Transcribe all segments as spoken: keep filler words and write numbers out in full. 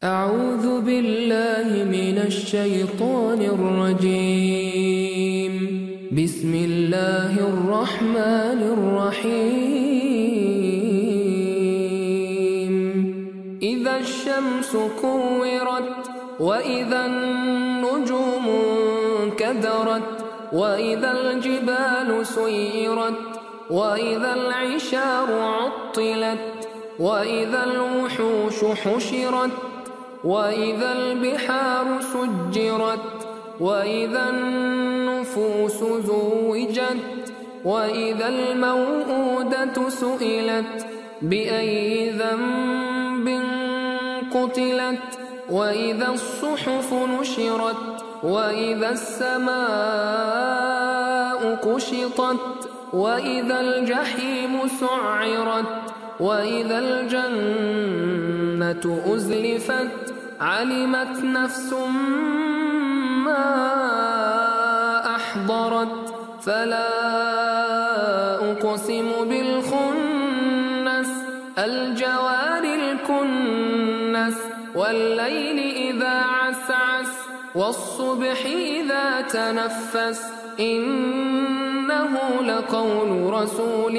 أعوذ بالله من الشيطان الرجيم. بسم الله الرحمن الرحيم. إذا الشمس كورت وإذا النجوم انكدرت وإذا الجبال سيرت وإذا العشار عطلت وإذا الوحوش حشرت وإذا البحار سجرت وإذا النفوس زوجت وإذا الموءودة سئلت بأي ذنب قتلت وإذا الصحف نشرت وإذا السماء كشطت وإذا الجحيم سعرت وإذا الجنة أزلفت علمت نفس ما أحضرت فلا أقسم بالخنس الجوار الكنس والليل إذا عسعس والصبح إذا تنفس إنه لقول رسول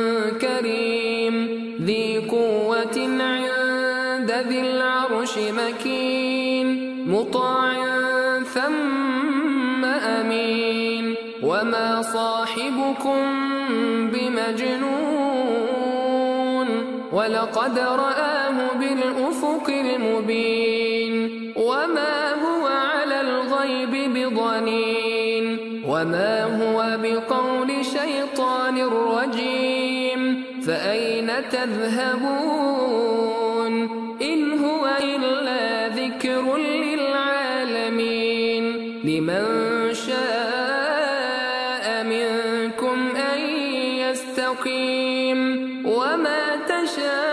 كريم ذي قوة عند ذي العرش مكين مطاع ثم أمين وما صاحبكم بمجنون ولقد رآه بالأفق المبين وما هو على الغيب بضنين وما هو بقول شيطان رجيم فأين تذهبون إن هو إلا ذكر للعالمين لمن شاء منكم أن يستقيم وما تشاءون